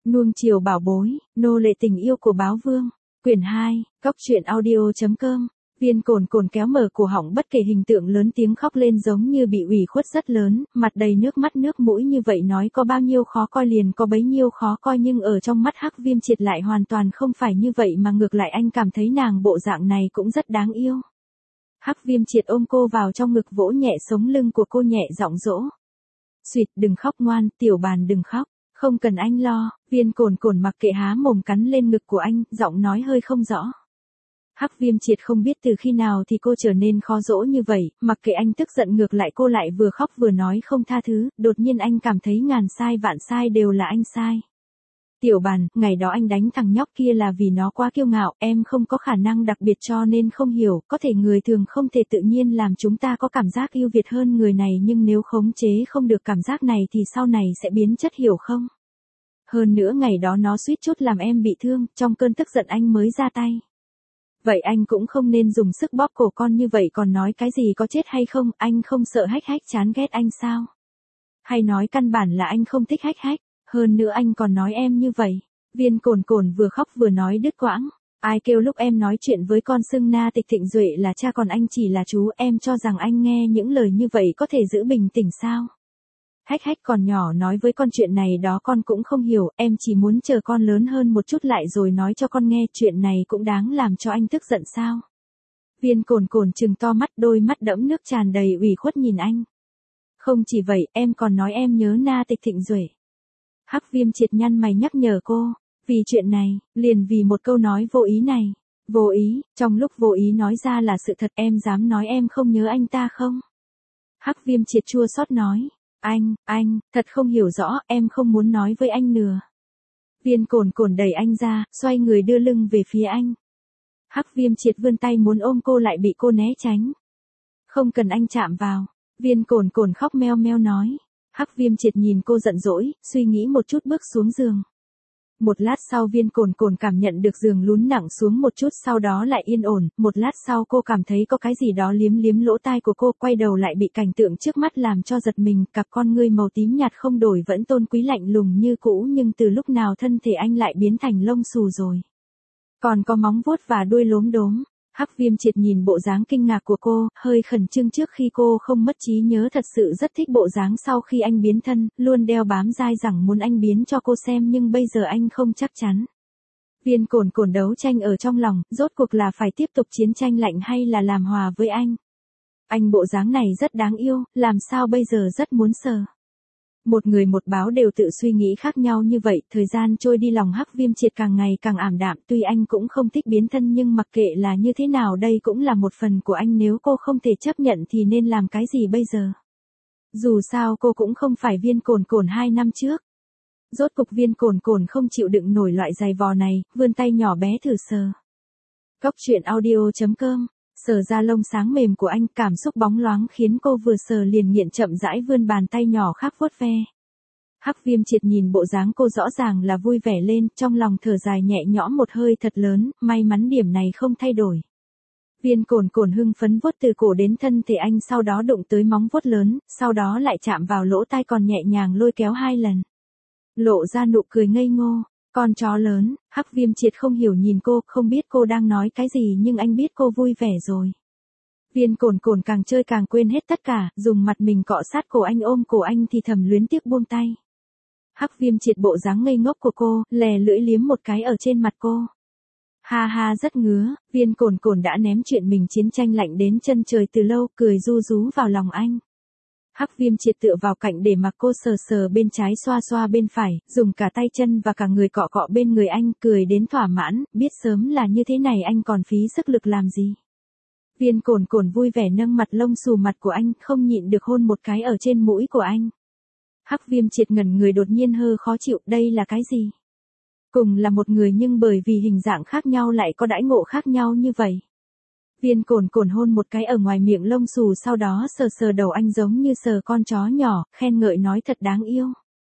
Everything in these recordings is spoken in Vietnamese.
Nuông chiều bảo bối, nô lệ tình yêu của báo vương. Quyển 2, Cóc truyện audio.com. Viên Cồn Cồn kéo mở cổ họng bất kể hình tượng lớn tiếng khóc lên giống như bị ủy khuất rất lớn, mặt đầy nước mắt nước mũi như vậy nói có bao nhiêu khó coi liền có bấy nhiêu khó coi nhưng ở trong mắt Hắc Viêm Triệt lại hoàn toàn không phải như vậy mà ngược lại anh cảm thấy nàng bộ dạng này cũng rất đáng yêu. Hắc Viêm Triệt ôm cô vào trong ngực vỗ nhẹ sống lưng của cô nhẹ giọng dỗ. Xuyệt đừng khóc ngoan, tiểu bàn đừng khóc. Không cần anh lo, Viên Cồn Cồn mặc kệ há mồm cắn lên ngực của anh, giọng nói hơi không rõ. Hắc Viêm Triệt không biết từ khi nào thì cô trở nên khó dỗ như vậy, mặc kệ anh tức giận ngược lại cô lại vừa khóc vừa nói không tha thứ, đột nhiên anh cảm thấy ngàn sai vạn sai đều là anh sai. Tiểu bàn, ngày đó anh đánh thằng nhóc kia là vì nó quá kiêu ngạo, em không có khả năng đặc biệt cho nên không hiểu, có thể người thường không thể tự nhiên làm chúng ta có cảm giác yêu Việt hơn người này nhưng nếu khống chế không được cảm giác này thì sau này sẽ biến chất hiểu không? Hơn nữa ngày đó nó suýt chút làm em bị thương, trong cơn tức giận anh mới ra tay. Vậy anh cũng không nên dùng sức bóp cổ con như vậy còn nói cái gì có chết hay không, anh không sợ Hách Hách chán ghét anh sao? Hay nói căn bản là anh không thích Hách Hách, hơn nữa anh còn nói em như vậy. Viên Cồn Cồn vừa khóc vừa nói đứt quãng. Ai kêu lúc em nói chuyện với con xưng Na Tịch Thịnh Duệ là cha còn anh chỉ là chú, em cho rằng anh nghe những lời như vậy có thể giữ bình tĩnh sao? Hách Hách còn nhỏ nói với con chuyện này đó con cũng không hiểu, em chỉ muốn chờ con lớn hơn một chút lại rồi nói cho con nghe, chuyện này cũng đáng làm cho anh tức giận sao? Viên Cồn Cồn trừng to mắt, đôi mắt đẫm nước tràn đầy ủy khuất nhìn anh. Không chỉ vậy, em còn nói em nhớ Na Tịch Thịnh Duệ. Hắc Viêm Triệt nhăn mày nhắc nhở cô, vì chuyện này, liền vì một câu nói vô ý này. Vô ý, trong lúc vô ý nói ra là sự thật, em dám nói em không nhớ anh ta không? Hắc Viêm Triệt chua xót nói. Anh, thật không hiểu rõ, em không muốn nói với anh nữa. Viên Cồn Cồn đẩy anh ra, xoay người đưa lưng về phía anh. Hắc Viêm Triệt vươn tay muốn ôm cô lại bị cô né tránh. Không cần anh chạm vào. Viên Cồn Cồn khóc meo meo nói. Hắc Viêm Triệt nhìn cô giận dỗi, suy nghĩ một chút bước xuống giường. Một lát sau Viên Cồn Cồn cảm nhận được giường lún nặng xuống một chút sau đó lại yên ổn, một lát sau cô cảm thấy có cái gì đó liếm liếm lỗ tai của cô, quay đầu lại bị cảnh tượng trước mắt làm cho giật mình, cặp con ngươi màu tím nhạt không đổi vẫn tôn quý lạnh lùng như cũ nhưng từ lúc nào thân thể anh lại biến thành lông xù rồi. Còn có móng vuốt và đuôi lốm đốm. Hắc Viêm Triệt nhìn bộ dáng kinh ngạc của cô, hơi khẩn trương trước khi cô không mất trí nhớ thật sự rất thích bộ dáng sau khi anh biến thân, luôn đeo bám dai dẳng muốn anh biến cho cô xem nhưng bây giờ anh không chắc chắn. Viên Cồn Cồn đấu tranh ở trong lòng, rốt cuộc là phải tiếp tục chiến tranh lạnh hay là làm hòa với anh. Anh bộ dáng này rất đáng yêu, làm sao bây giờ rất muốn sờ. Một người một báo đều tự suy nghĩ khác nhau như vậy, thời gian trôi đi lòng Hắc Viêm Triệt càng ngày càng ảm đạm, tuy anh cũng không thích biến thân nhưng mặc kệ là như thế nào đây cũng là một phần của anh, nếu cô không thể chấp nhận thì nên làm cái gì bây giờ? Dù sao cô cũng không phải Viên Cồn Cồn 2 năm trước. Rốt cục Viên Cồn Cồn không chịu đựng nổi loại giày vò này, vươn tay nhỏ bé thử sờ. Cóc truyện audio.com. Sờ ra lông sáng mềm của anh, cảm xúc bóng loáng khiến cô vừa sờ liền nghiện chậm rãi vươn bàn tay nhỏ khác vuốt ve. Hắc Viêm Triệt nhìn bộ dáng cô rõ ràng là vui vẻ lên, trong lòng thở dài nhẹ nhõm một hơi thật lớn, may mắn điểm này không thay đổi. Viên Cồn Cồn hưng phấn vuốt từ cổ đến thân thể anh sau đó đụng tới móng vuốt lớn, sau đó lại chạm vào lỗ tai còn nhẹ nhàng lôi kéo 2 lần. Lộ ra nụ cười ngây ngô. Con chó lớn. Hắc Viêm Triệt không hiểu nhìn cô, không biết cô đang nói cái gì nhưng anh biết cô vui vẻ rồi. Viên Cồn Cồn càng chơi càng quên hết tất cả, dùng mặt mình cọ sát cổ anh ôm cổ anh thì thầm luyến tiếc buông tay. Hắc Viêm Triệt bộ dáng ngây ngốc của cô, lè lưỡi liếm một cái ở trên mặt cô. Ha ha rất ngứa, Viên Cồn Cồn đã ném chuyện mình chiến tranh lạnh đến chân trời từ lâu, cười ru rú vào lòng anh. Hắc Viêm Triệt tựa vào cạnh để mặc cô sờ sờ bên trái xoa xoa bên phải, dùng cả tay chân và cả người cọ cọ bên người anh, cười đến thỏa mãn, biết sớm là như thế này anh còn phí sức lực làm gì. Viên Cồn Cồn vui vẻ nâng mặt lông xù mặt của anh, không nhịn được hôn một cái ở trên mũi của anh. Hắc Viêm Triệt ngẩn người đột nhiên hơi khó chịu, đây là cái gì? Cùng là một người nhưng bởi vì hình dạng khác nhau lại có đãi ngộ khác nhau như vậy. Viên Cồn Cồn hôn một cái ở ngoài miệng lông xù sau đó sờ sờ đầu anh giống như sờ con chó nhỏ, khen ngợi nói thật đáng yêu.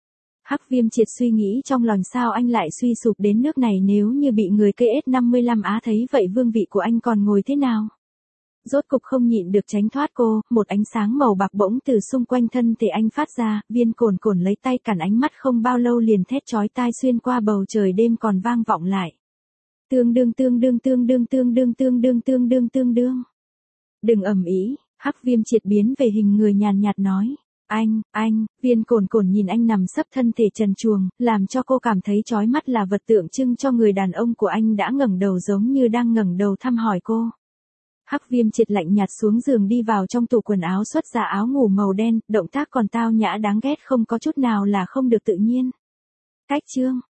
Hắc Viêm Triệt suy nghĩ trong lòng sao anh lại suy sụp đến nước này, nếu như bị người KS55 Á thấy vậy vương vị của anh còn ngồi thế nào? rốt cục không nhịn được tránh thoát cô, một ánh sáng màu bạc bỗng từ xung quanh thân thể anh phát ra, Viên Cồn Cồn lấy tay cản ánh mắt không bao lâu liền thét chói tai xuyên qua bầu trời đêm còn vang vọng lại. Tương đương tương đương tương đương tương đương tương đương tương đương tương đương. Đừng ầm ĩ, Hắc Viêm Triệt biến về hình người nhàn nhạt nói. Anh, Viên Cồn Cồn nhìn anh nằm sấp thân thể trần truồng, làm cho cô cảm thấy chói mắt là vật tượng trưng cho người đàn ông của anh đã ngẩng đầu giống như đang ngẩng đầu thăm hỏi cô. Hắc Viêm Triệt lạnh nhạt xuống giường đi vào trong tủ quần áo xuất ra áo ngủ màu đen, động tác còn tao nhã đáng ghét không có chút nào là không được tự nhiên. Cách chương